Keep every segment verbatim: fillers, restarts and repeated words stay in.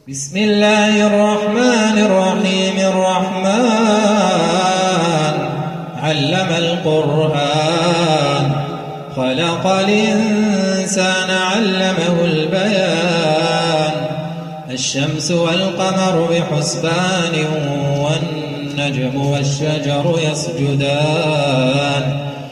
بسم الله الرحمن الرحيم. الرحمن علم القرآن خلق الإنسان علمه البيان. الشمس والقمر بحسبان والنجم والشجر يسجدان.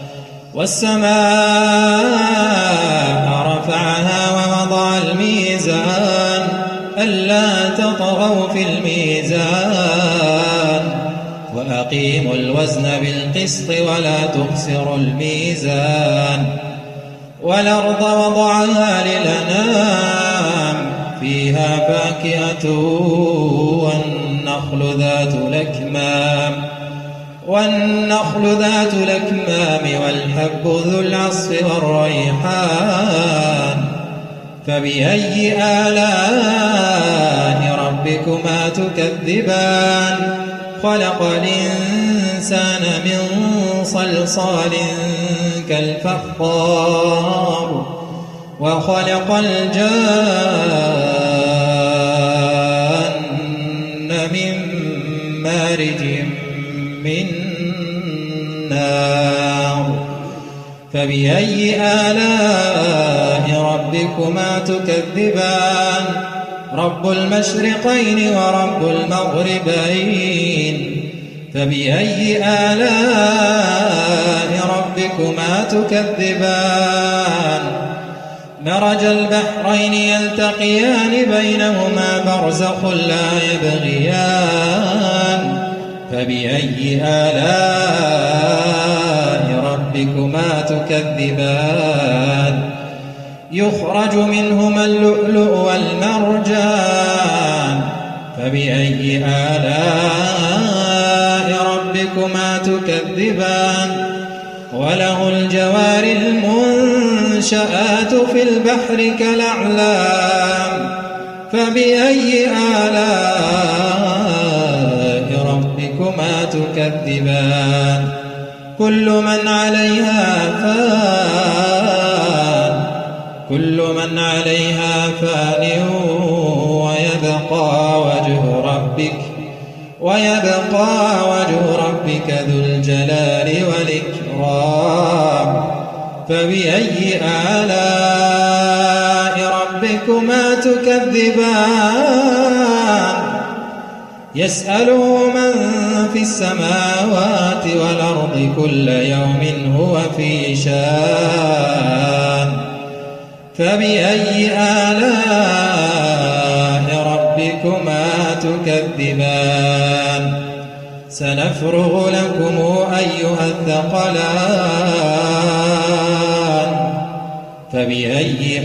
والسماء رفعها ووضع الميزان ألا تطغوا في الميزان وأقيموا الوزن بالقسط ولا تخسروا الميزان. والأرض وضعها للأنام فيها فاكهة والنخل ذات الأكمام والنخل ذات الأكمام والحب ذو العصف والريحان. فبأي آلاء ربكما تكذبان؟ خلق الإنسان من صلصال كالفخار وخلق الجان من مارج من نار. فبأي آلاء ربكما تكذبان؟ رب المشرقين ورب المغربين. فبأي آلاء ربكما تكذبان؟ مرج البحرين يلتقيان بينهما برزخ لا يبغيان. فبأي آلاء ربكما تكذبان؟ يخرج منهما اللؤلؤ والمرجان. فبأي آلاء ربكما تكذبان؟ وله الجوار المنشآت في البحر كالأعلام. فبأي آلاء ربكما تكذبان؟ كل من عليها فان كل من عليها فان ويبقى وجه ربك ويبقى وجه ربك ذو الجلال والإكرام. فبأي آلاء ربكما تكذبان؟ يسأله من في السماوات والأرض كل يوم هو في شان. فبأي آلاء ربكما تكذبان؟ سنفرغ لكم أيها الثقلان. فبأي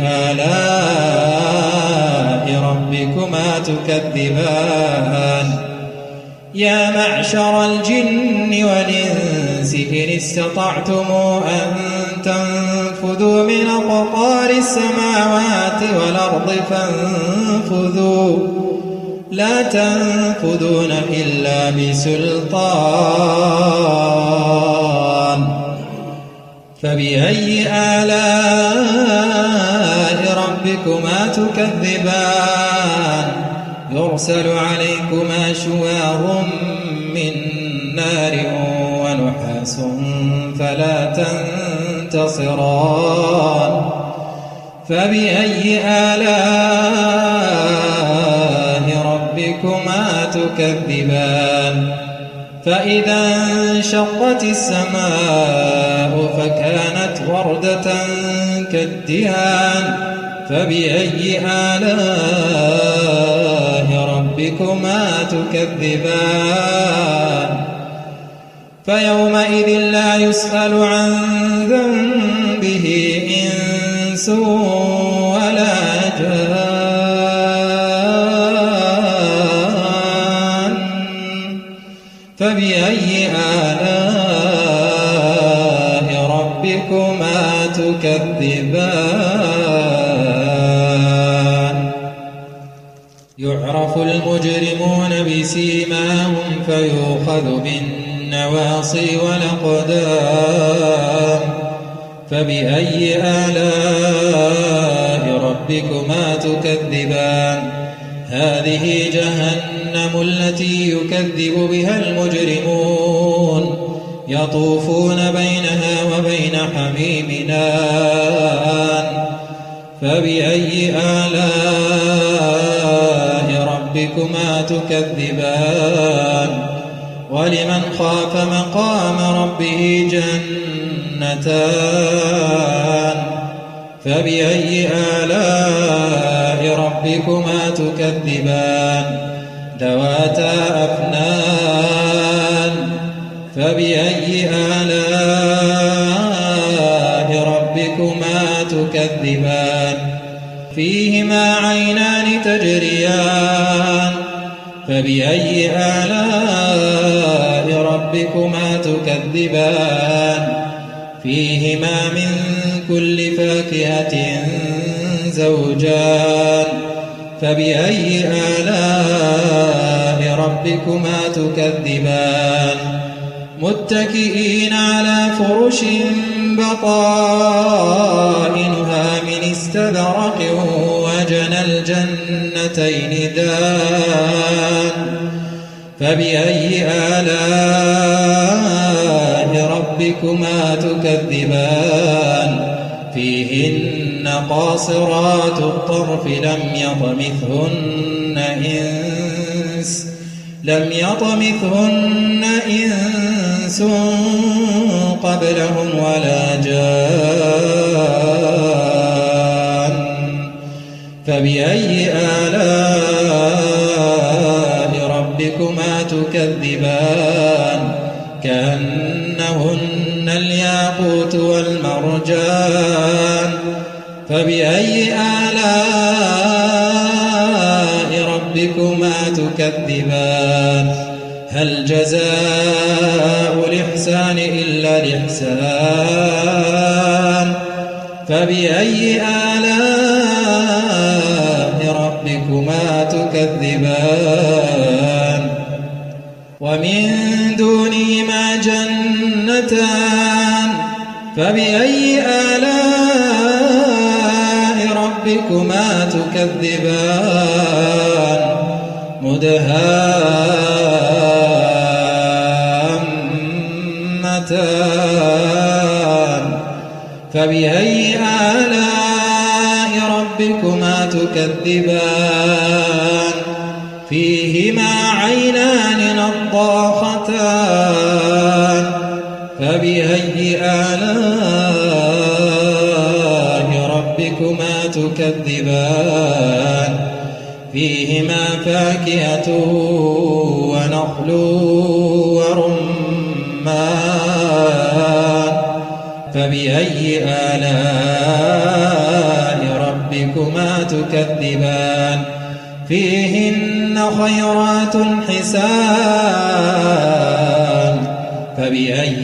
آلاء ربكما تكذبان؟ يا معشر الجن والإنس إن استطعتم أن تنفذوا من أقطار السماوات والأرض فانفذوا لا تنفذون إلا بسلطان. فبأي آلاء ربكما تكذبان؟ يرسل عليكما شواظ من نار ونحاس فلا تنتصران. فبأي آلاء ربكما تكذبان؟ فإذا انشقت السماء فكانت وردة كالدهان. فبأي آلاء ربكما تكذبان؟ فيومئذ لا يسأل عن ذنبه إنس ولا جان. فبأي آلاء ربكما تكذبان؟ يعرف المجرمون بسيماهم فيؤخذ بالنواصي والأقدام. فبأي آلاء ربكما تكذبان؟ هذه جهنم التي يكذب بها المجرمون يطوفون بينها وبين حميم آن فبأي آلاء ربكما تكذبان ولمن خاف مقام ربه جنتان فبأي آلاء ربكما تكذبان ذواتا أفنان فبأي آلاء ربكما تكذبان فيهما عينان تجريان فبأي آلاء ربكما تكذبان فيهما من كل فاكهة زوجان فبأي آلاء ربكما تكذبان متكئين على فرش بطائنها من استبرق وجنى الجنتين دان فبأي آلاء ربكما تكذبان فيهن قاصرات الطرف لم يطمثهن إنس لم يطمثهن إنس قبلهم ولا جان فبأي آلاء ربكما تكذبان كأنهن الياقوت والمرجان فبأي آلاء ربكما تكذبان هل جزاء الإحسان إلا الإحسان فبأي آلاء ربكما تكذبان ومن دونهما جنتان فبأي آلاء ربكما تكذبان مدهامتان فبأي آلاء ربكما تكذبان فيهما عينان نضاختان فبأي آلاء ربكما تكذبان فيهما فاكهة ونخل ورمان فبأي آلاء ربكما تكذبان فيهن خيرات حسان فبأي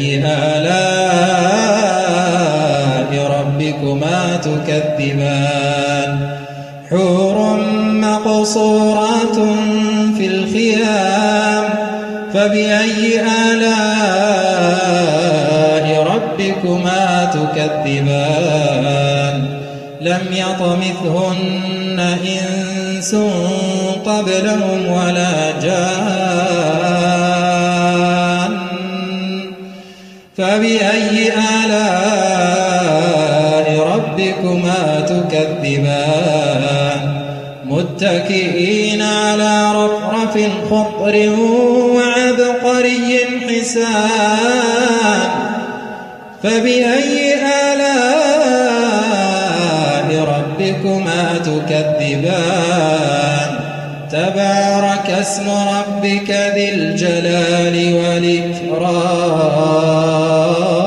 آلاء ربكما تكذبان حور مقصورات في الخيام فبأي آلاء ربكما تكذبان لم يطمثهن إنس قبلهم ولا جان فبأي آلاء ربكما تكذبان متكئين على رفرف خضر وعبقري حسان فبأي آلاء ربكما تكذبان تبارك اسم ربك ذي الجلال والإكرام